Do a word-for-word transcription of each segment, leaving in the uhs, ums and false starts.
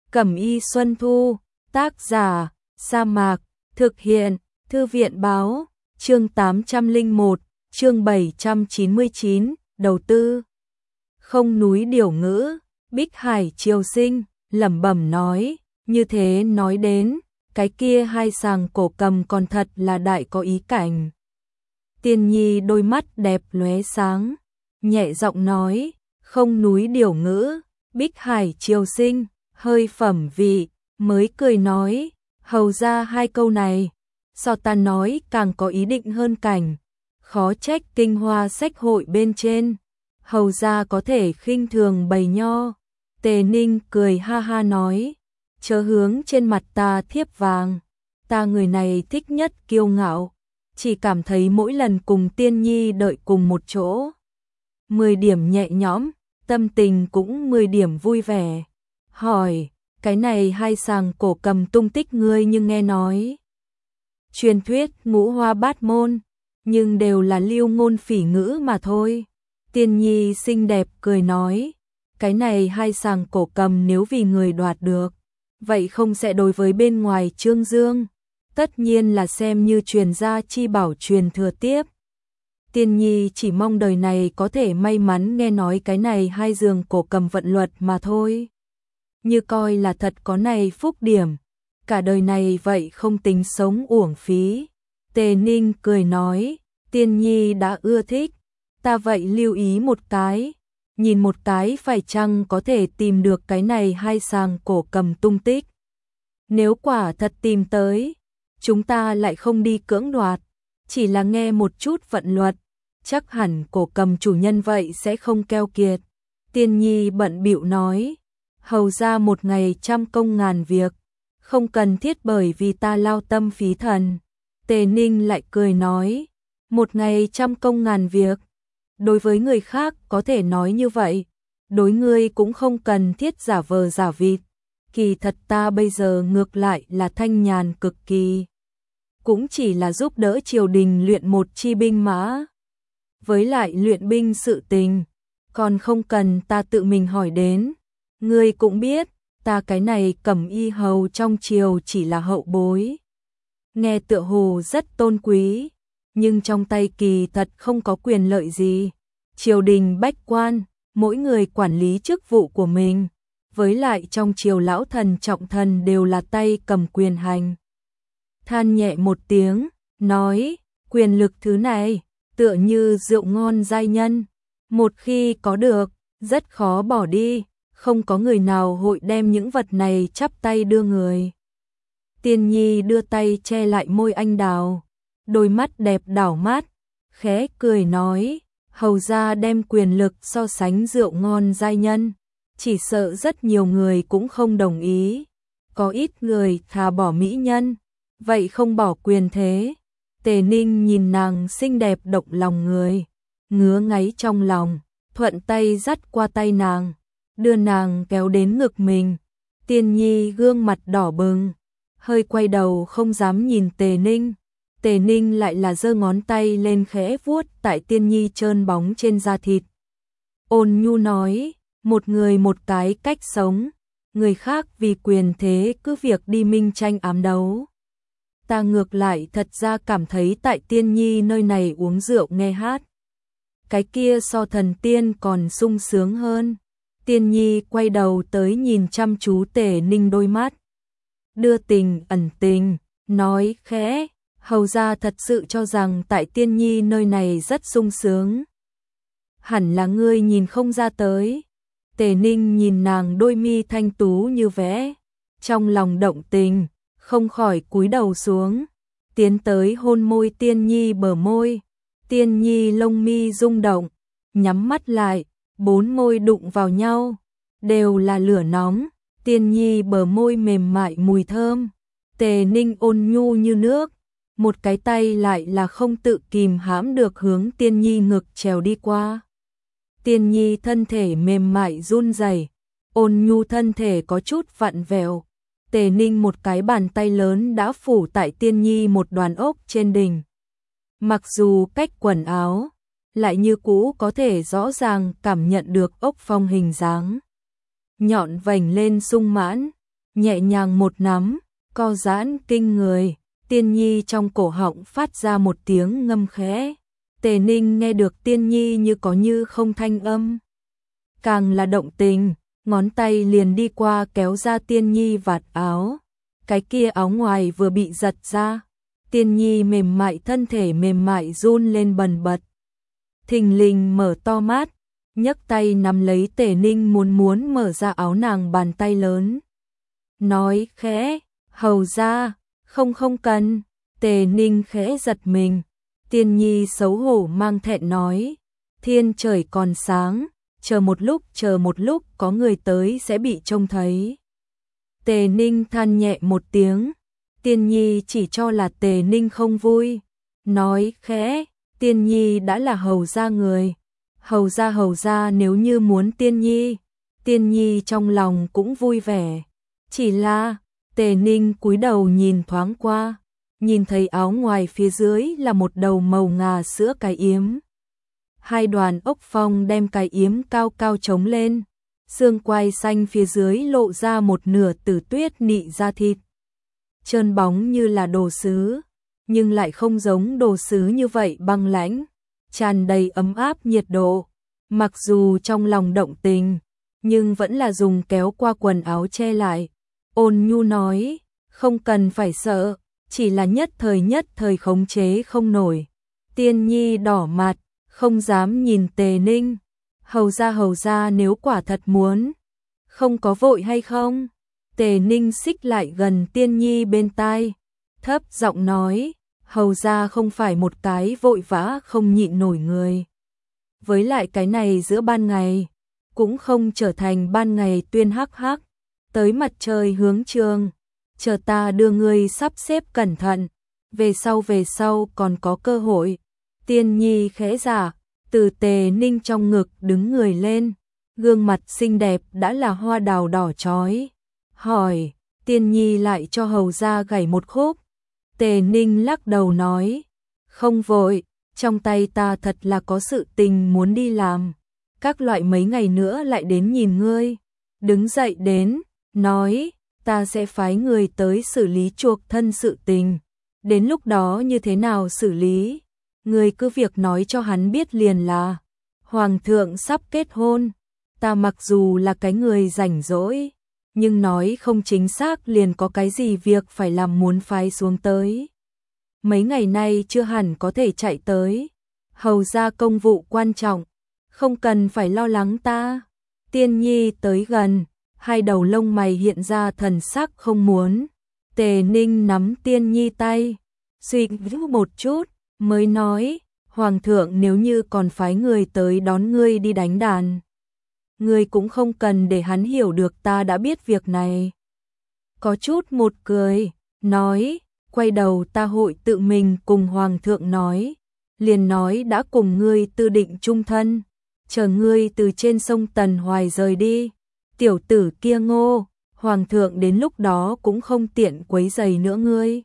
Cẩm y Xuân Thu, tác giả, Sa Mạc, thực hiện, Thư viện báo, chương tám trăm lẻ một, chương bảy trăm chín mươi chín, đầu tư. Không núi điều ngữ, Bích Hải Triều Sinh, lẩm bẩm nói, như thế nói đến, cái kia hai sàng cổ cầm còn thật là đại có ý cảnh. Tiên Nhi đôi mắt đẹp lóe sáng, nhẹ giọng nói, không núi điều ngữ, Bích Hải Triều Sinh, hơi phẩm vị, mới cười nói, hầu ra hai câu này, so ta nói càng có ý định hơn cảnh, khó trách kinh hoa sách hội bên trên, hầu ra có thể khinh thường bầy nho. Tề Ninh cười ha ha nói, chớ hướng trên mặt ta thiếp vàng, ta người này thích nhất kiêu ngạo, chỉ cảm thấy mỗi lần cùng Tiên Nhi đợi cùng một chỗ, mười điểm nhẹ nhõm, tâm tình cũng mười điểm vui vẻ. Hỏi, cái này hai sàng cổ cầm tung tích ngươi nhưng nghe nói. Truyền thuyết ngũ hoa bát môn, nhưng đều là lưu ngôn phỉ ngữ mà thôi. Tiên Nhi xinh đẹp cười nói, cái này hai sàng cổ cầm nếu vì người đoạt được, vậy không sẽ đối với bên ngoài Trương Dương, tất nhiên là xem như truyền gia chi bảo truyền thừa tiếp. Tiên Nhi chỉ mong đời này có thể may mắn nghe nói cái này hai giường cổ cầm vận luật mà thôi. Như coi là thật có này phúc điểm, cả đời này vậy không tính sống uổng phí. Tề Ninh cười nói, Tiên Nhi đã ưa thích, ta vậy lưu ý một cái, nhìn một cái phải chăng có thể tìm được cái này hai sàng cổ cầm tung tích. Nếu quả thật tìm tới, chúng ta lại không đi cưỡng đoạt, chỉ là nghe một chút vận luật, chắc hẳn cổ cầm chủ nhân vậy sẽ không keo kiệt. Tiên Nhi bận bịu nói, hầu ra một ngày trăm công ngàn việc, không cần thiết bởi vì ta lao tâm phí thần. Tề Ninh lại cười nói, một ngày trăm công ngàn việc, đối với người khác có thể nói như vậy, đối ngươi cũng không cần thiết giả vờ giả vịt, kỳ thật ta bây giờ ngược lại là thanh nhàn cực kỳ, cũng chỉ là giúp đỡ triều đình luyện một chi binh mã, với lại luyện binh sự tình, còn không cần ta tự mình hỏi đến. Ngươi cũng biết, ta cái này Cẩm y hầu trong triều chỉ là hậu bối. Nghe tựa hồ rất tôn quý, nhưng trong tay kỳ thật không có quyền lợi gì. Triều đình bách quan, mỗi người quản lý chức vụ của mình, với lại trong triều lão thần trọng thần đều là tay cầm quyền hành. Than nhẹ một tiếng, nói, quyền lực thứ này, tựa như rượu ngon giai nhân, một khi có được, rất khó bỏ đi. Không có người nào hội đem những vật này chắp tay đưa người. Tiên Nhi đưa tay che lại môi anh đào, đôi mắt đẹp đảo mát, khẽ cười nói, hầu ra đem quyền lực so sánh rượu ngon giai nhân, chỉ sợ rất nhiều người cũng không đồng ý, có ít người thà bỏ mỹ nhân, vậy không bỏ quyền thế. Tề Ninh nhìn nàng xinh đẹp động lòng người, ngứa ngáy trong lòng, thuận tay dắt qua tay nàng, đưa nàng kéo đến ngực mình. Tiên Nhi gương mặt đỏ bừng, hơi quay đầu không dám nhìn Tề Ninh. Tề Ninh lại là giơ ngón tay lên khẽ vuốt tại Tiên Nhi trơn bóng trên da thịt. Ôn nhu nói, một người một cái cách sống, người khác vì quyền thế cứ việc đi minh tranh ám đấu. Ta ngược lại thật ra cảm thấy tại Tiên Nhi nơi này uống rượu nghe hát, cái kia so thần tiên còn sung sướng hơn. Tiên Nhi quay đầu tới nhìn chăm chú Tề Ninh đôi mắt, đưa tình ẩn tình, nói khẽ, hầu ra thật sự cho rằng tại Tiên Nhi nơi này rất sung sướng. Hẳn là ngươi nhìn không ra tới. Tề Ninh nhìn nàng đôi mi thanh tú như vẽ, trong lòng động tình, không khỏi cúi đầu xuống, tiến tới hôn môi Tiên Nhi bờ môi. Tiên Nhi lông mi rung động, nhắm mắt lại, bốn môi đụng vào nhau, đều là lửa nóng. Tiên Nhi bờ môi mềm mại mùi thơm, Tề Ninh ôn nhu như nước, một cái tay lại là không tự kìm hãm được hướng Tiên Nhi ngực trèo đi qua. Tiên Nhi thân thể mềm mại run rẩy, ôn nhu thân thể có chút vặn vẹo. Tề Ninh một cái bàn tay lớn đã phủ tại Tiên Nhi một đoàn ốc trên đỉnh. Mặc dù cách quần áo, lại như cũ có thể rõ ràng cảm nhận được ốc phong hình dáng. Nhọn vành lên sung mãn, nhẹ nhàng một nắm, co giãn kinh người, Tiên Nhi trong cổ họng phát ra một tiếng ngâm khẽ. Tề Ninh nghe được Tiên Nhi như có như không thanh âm. Càng là động tình, ngón tay liền đi qua kéo ra Tiên Nhi vạt áo. Cái kia áo ngoài vừa bị giật ra, Tiên Nhi mềm mại thân thể mềm mại run lên bần bật. Thình lình mở to mắt, nhấc tay nắm lấy Tề Ninh muốn muốn mở ra áo nàng bàn tay lớn. Nói khẽ, hầu ra, không không cần, Tề Ninh khẽ giật mình. Tiên Nhi xấu hổ mang thẹn nói, thiên trời còn sáng, chờ một lúc chờ một lúc có người tới sẽ bị trông thấy. Tề Ninh than nhẹ một tiếng, Tiên Nhi chỉ cho là Tề Ninh không vui, nói khẽ, Tiên Nhi đã là hầu gia người, hầu gia hầu gia nếu như muốn Tiên Nhi, Tiên Nhi trong lòng cũng vui vẻ, chỉ là, Tề Ninh cúi đầu nhìn thoáng qua, nhìn thấy áo ngoài phía dưới là một đầu màu ngà sữa cái yếm. Hai đoàn ốc phong đem cái yếm cao cao trống lên, xương quai xanh phía dưới lộ ra một nửa tử tuyết nị da thịt. Trơn bóng như là đồ sứ, nhưng lại không giống đồ sứ như vậy băng lãnh, tràn đầy ấm áp nhiệt độ. Mặc dù trong lòng động tình, nhưng vẫn là dùng kéo qua quần áo che lại. Ôn nhu nói, không cần phải sợ, chỉ là nhất thời nhất thời khống chế không nổi. Tiên Nhi đỏ mặt, không dám nhìn Tề Ninh. Hầu ra hầu ra nếu quả thật muốn, không có vội hay không? Tề Ninh xích lại gần Tiên Nhi bên tai, thấp giọng nói, hầu ra không phải một cái vội vã không nhịn nổi người. Với lại cái này giữa ban ngày, cũng không trở thành ban ngày tuyên hắc hắc, tới mặt trời hướng trường, chờ ta đưa ngươi sắp xếp cẩn thận, về sau về sau còn có cơ hội. Tiên Nhi khẽ giả, từ Tề Ninh trong ngực đứng người lên, gương mặt xinh đẹp đã là hoa đào đỏ chói. Hỏi, Tiên Nhi lại cho hầu ra gảy một khúc. Tề Ninh lắc đầu nói, không vội, trong tay ta thật là có sự tình muốn đi làm, các loại mấy ngày nữa lại đến nhìn ngươi. Đứng dậy đến, nói, ta sẽ phái người tới xử lý chuộc thân sự tình, đến lúc đó như thế nào xử lý, ngươi cứ việc nói cho hắn biết liền là. Hoàng thượng sắp kết hôn, ta mặc dù là cái người rảnh rỗi, nhưng nói không chính xác liền có cái gì việc phải làm muốn phái xuống tới. Mấy ngày nay chưa hẳn có thể chạy tới, hầu ra công vụ quan trọng, không cần phải lo lắng ta. Tiên Nhi tới gần, hai đầu lông mày hiện ra thần sắc không muốn. Tề Ninh nắm Tiên Nhi tay, suy nghĩ một chút, mới nói, Hoàng thượng nếu như còn phái người tới đón ngươi đi đánh đàn, ngươi cũng không cần để hắn hiểu được ta đã biết việc này. Có chút một cười, nói, quay đầu ta hội tự mình cùng Hoàng thượng nói, liền nói đã cùng ngươi tư định chung thân, chờ ngươi từ trên sông Tần Hoài rời đi. Tiểu tử kia ngô, Hoàng thượng đến lúc đó cũng không tiện quấy rầy nữa ngươi.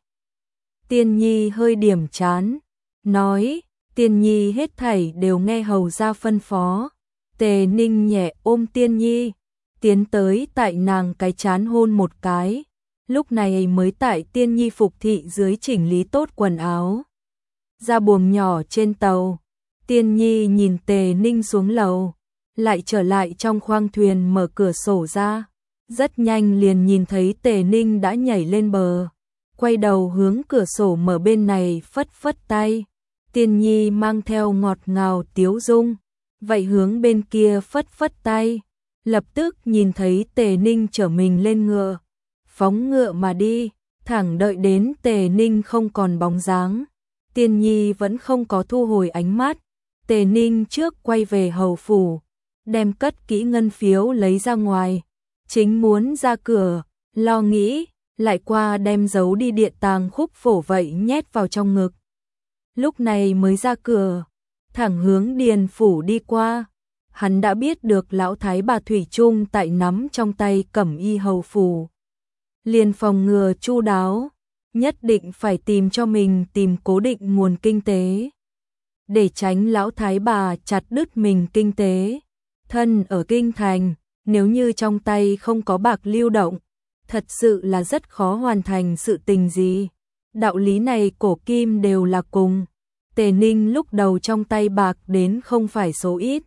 Tiên Nhi hơi điểm chán, nói, Tiên Nhi hết thảy đều nghe hầu ra phân phó. Tề Ninh nhẹ ôm Tiên Nhi, tiến tới tại nàng cái chán hôn một cái, lúc này mới tại Tiên Nhi phục thị dưới chỉnh lý tốt quần áo. Ra buồng nhỏ trên tàu, Tiên Nhi nhìn Tề Ninh xuống lầu, lại trở lại trong khoang thuyền mở cửa sổ ra, rất nhanh liền nhìn thấy Tề Ninh đã nhảy lên bờ, quay đầu hướng cửa sổ mở bên này phất phất tay. Tiên Nhi mang theo ngọt ngào tiếu dung, vậy hướng bên kia phất phất tay, lập tức nhìn thấy Tề Ninh chở mình lên ngựa, phóng ngựa mà đi, thẳng đợi đến Tề Ninh không còn bóng dáng. Tiên Nhi vẫn không có thu hồi ánh mắt, Tề Ninh trước quay về hầu phủ, đem cất kỹ ngân phiếu lấy ra ngoài, chính muốn ra cửa, lo nghĩ, lại qua đem giấu đi điện tàng khúc phổ vậy nhét vào trong ngực. Lúc này mới ra cửa, thẳng hướng điền phủ đi qua, hắn đã biết được lão thái bà Thủy Chung tại nắm trong tay cẩm y hầu phủ. Liền phòng ngừa chu đáo, nhất định phải tìm cho mình tìm cố định nguồn kinh tế, để tránh lão thái bà chặt đứt mình kinh tế. Thân ở kinh thành, nếu như trong tay không có bạc lưu động, thật sự là rất khó hoàn thành sự tình gì. Đạo lý này cổ kim đều là cùng. Tề Ninh lúc đầu trong tay bạc đến không phải số ít.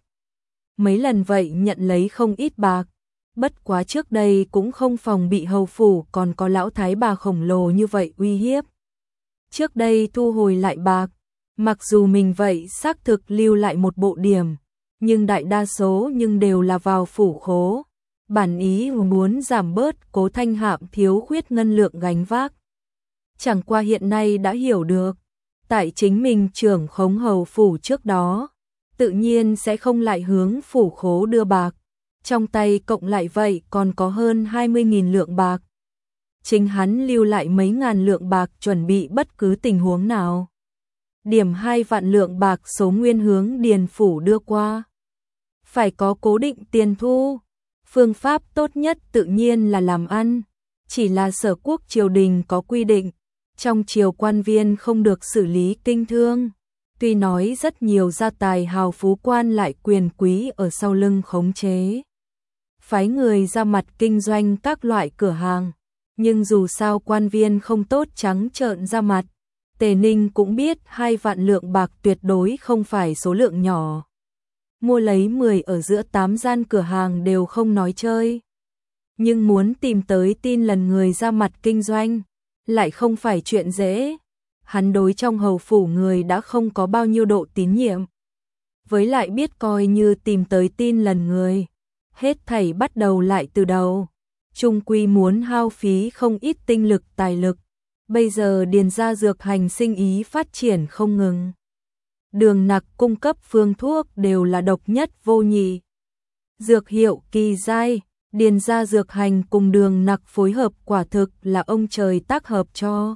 Mấy lần vậy nhận lấy không ít bạc. Bất quá trước đây cũng không phòng bị hầu phủ còn có lão thái bà khổng lồ như vậy uy hiếp. Trước đây thu hồi lại bạc, mặc dù mình vậy xác thực lưu lại một bộ điểm, nhưng đại đa số nhưng đều là vào phủ khố. Bản ý muốn giảm bớt Cố Thanh Hạm thiếu khuyết ngân lượng gánh vác. Chẳng qua hiện nay đã hiểu được, tại chính mình trưởng khống hầu phủ trước đó, tự nhiên sẽ không lại hướng phủ khố đưa bạc. Trong tay cộng lại vậy còn có hơn hai mươi nghìn lượng bạc. Chính hắn lưu lại mấy ngàn lượng bạc chuẩn bị bất cứ tình huống nào. Điểm hai vạn lượng bạc số nguyên hướng điền phủ đưa qua. Phải có cố định tiền thu. Phương pháp tốt nhất tự nhiên là làm ăn. Chỉ là Sở Quốc triều đình có quy định, trong triều quan viên không được xử lý kinh thương. Tuy nói rất nhiều gia tài hào phú quan lại quyền quý ở sau lưng khống chế, phái người ra mặt kinh doanh các loại cửa hàng, nhưng dù sao quan viên không tốt trắng trợn ra mặt. Tề Ninh cũng biết hai vạn lượng bạc tuyệt đối không phải số lượng nhỏ. Mua lấy mười ở giữa tám gian cửa hàng đều không nói chơi. Nhưng muốn tìm tới tin lần người ra mặt kinh doanh, lại không phải chuyện dễ. Hắn đối trong hầu phủ người đã không có bao nhiêu độ tín nhiệm. Với lại biết coi như tìm tới tin lần người, hết thảy bắt đầu lại từ đầu. Trung quy muốn hao phí không ít tinh lực tài lực. Bây giờ điền gia dược hành sinh ý phát triển không ngừng. Đường nặc cung cấp phương thuốc đều là độc nhất vô nhị. Dược hiệu kỳ giai, điền gia dược hành cùng đường nặc phối hợp quả thực là ông trời tác hợp cho.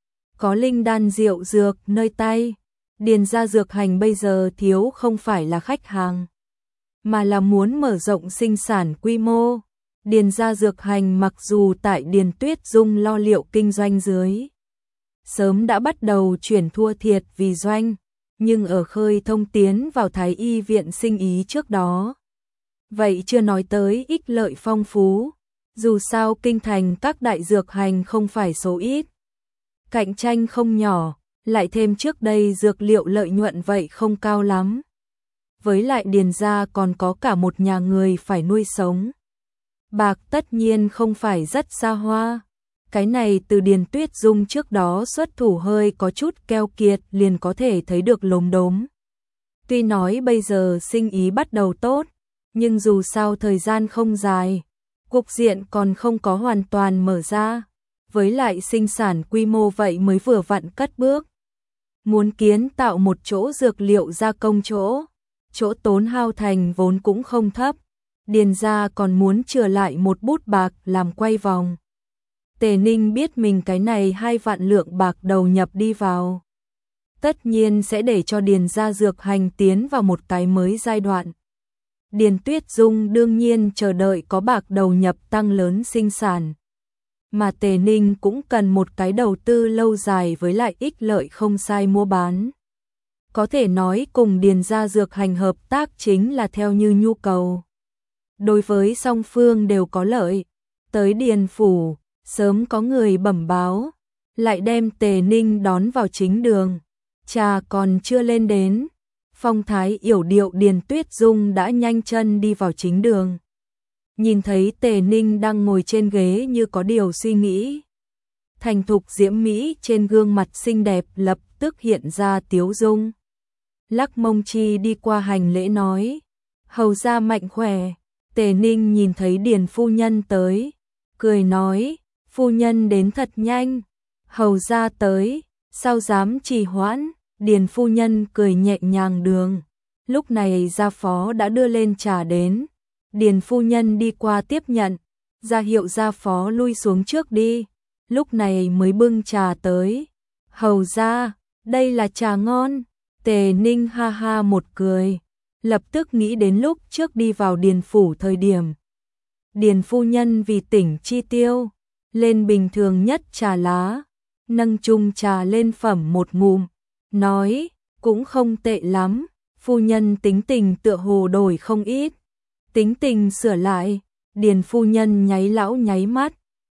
Có linh đan rượu dược nơi tay, điền gia dược hành bây giờ thiếu không phải là khách hàng, mà là muốn mở rộng sinh sản quy mô. Điền gia dược hành mặc dù tại Điền Tuyết Dung lo liệu kinh doanh dưới, sớm đã bắt đầu chuyển thua thiệt vì doanh, nhưng ở khơi thông tiến vào Thái Y viện sinh ý trước đó. Vậy chưa nói tới ích lợi phong phú, dù sao kinh thành các đại dược hành không phải số ít. Cạnh tranh không nhỏ, lại thêm trước đây dược liệu lợi nhuận vậy không cao lắm. Với lại điền gia còn có cả một nhà người phải nuôi sống. Bạc tất nhiên không phải rất xa hoa. Cái này từ Điền Tuyết Dung trước đó xuất thủ hơi có chút keo kiệt liền có thể thấy được lốm đốm. Tuy nói bây giờ sinh ý bắt đầu tốt, nhưng dù sao thời gian không dài, cục diện còn không có hoàn toàn mở ra. Với lại sinh sản quy mô vậy mới vừa vặn cất bước. Muốn kiến tạo một chỗ dược liệu gia công chỗ, chỗ tốn hao thành vốn cũng không thấp. Điền gia còn muốn chừa lại một bút bạc làm quay vòng. Tề Ninh biết mình cái này hai vạn lượng bạc đầu nhập đi vào, tất nhiên sẽ để cho Điền gia dược hành tiến vào một cái mới giai đoạn. Điền Tuyết Dung đương nhiên chờ đợi có bạc đầu nhập tăng lớn sinh sản. Mà Tề Ninh cũng cần một cái đầu tư lâu dài với lại ích lợi không sai mua bán. Có thể nói cùng Điền gia dược hành hợp tác chính là theo như nhu cầu. Đối với song phương đều có lợi. Tới Điền phủ, sớm có người bẩm báo, lại đem Tề Ninh đón vào chính đường. Trà còn chưa lên đến, phong thái yểu điệu Điền Tuyết Dung đã nhanh chân đi vào chính đường. Nhìn thấy Tề Ninh đang ngồi trên ghế như có điều suy nghĩ. Thành thục diễm mỹ trên gương mặt xinh đẹp lập tức hiện ra tiếu dung. Lắc mông chi đi qua hành lễ nói, hầu gia mạnh khỏe. Tề Ninh nhìn thấy Điền phu nhân tới, cười nói, phu nhân đến thật nhanh, hầu gia tới, sao dám trì hoãn. Điền phu nhân cười nhẹ nhàng đường. Lúc này gia phó đã đưa lên trà đến. Điền phu nhân đi qua tiếp nhận, ra hiệu gia phó lui xuống trước đi. Lúc này mới bưng trà tới. Hầu gia, đây là trà ngon. Tề Ninh ha ha một cười, lập tức nghĩ đến lúc trước đi vào Điền phủ thời điểm. Điền phu nhân vì tỉnh chi tiêu, lên bình thường nhất trà lá, nâng chung trà lên phẩm một ngụm, nói, cũng không tệ lắm, phu nhân tính tình tựa hồ đổi không ít. Tính tình sửa lại, Điền phu nhân nháy lão nháy mắt,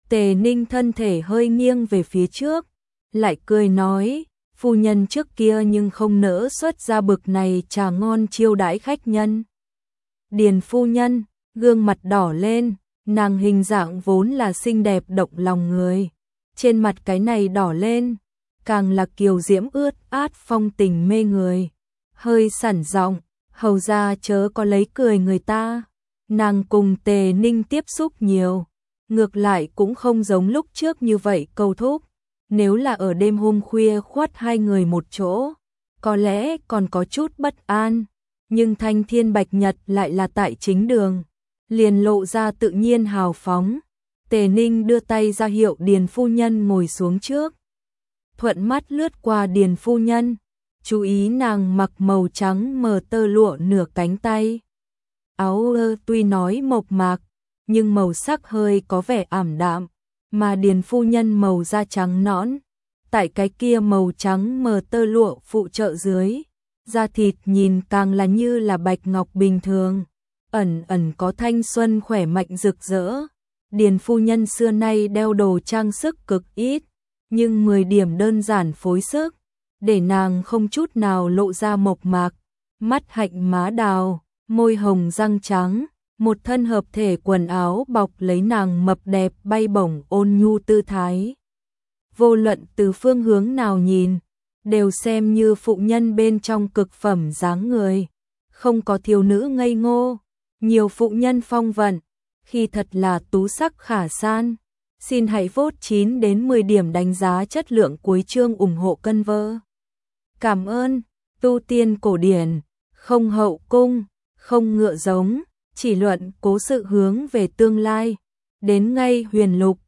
Tề Ninh thân thể hơi nghiêng về phía trước, lại cười nói, phu nhân trước kia nhưng không nỡ xuất ra bực này trà ngon chiêu đãi khách nhân. Điền phu nhân, gương mặt đỏ lên, nàng hình dạng vốn là xinh đẹp động lòng người. Trên mặt cái này đỏ lên, càng là kiều diễm ướt át phong tình mê người. Hơi sẵn giọng, hầu ra chớ có lấy cười người ta. Nàng cùng Tề Ninh tiếp xúc nhiều, ngược lại cũng không giống lúc trước như vậy câu thúc. Nếu là ở đêm hôm khuya khuất hai người một chỗ, có lẽ còn có chút bất an, nhưng Thanh Thiên Bạch Nhật lại là tại chính đường, liền lộ ra tự nhiên hào phóng. Tề Ninh đưa tay ra hiệu Điền phu nhân ngồi xuống trước. Thuận mắt lướt qua Điền phu nhân, chú ý nàng mặc màu trắng mờ tơ lụa nửa cánh tay. Áo ơ tuy nói mộc mạc, nhưng màu sắc hơi có vẻ ảm đạm, mà Điền phu nhân màu da trắng nõn, tại cái kia màu trắng mờ tơ lụa phụ trợ dưới, da thịt nhìn càng là như là bạch ngọc bình thường, ẩn ẩn có thanh xuân khỏe mạnh rực rỡ. Điền phu nhân xưa nay đeo đồ trang sức cực ít, nhưng mười điểm đơn giản phối sức, để nàng không chút nào lộ ra mộc mạc, mắt hạnh má đào, môi hồng răng trắng, một thân hợp thể quần áo bọc lấy nàng mập đẹp bay bổng ôn nhu tư thái. Vô luận từ phương hướng nào nhìn, đều xem như phụ nhân bên trong cực phẩm dáng người, không có thiếu nữ ngây ngô, nhiều phụ nhân phong vận, khi thật là tú sắc khả san. Xin hãy vote chín đến mười điểm đánh giá chất lượng cuối chương ủng hộ cân vơ. Cảm ơn, tu tiên cổ điển, không hậu cung, không ngựa giống, chỉ luận cố sự hướng về tương lai, đến ngay huyền lục,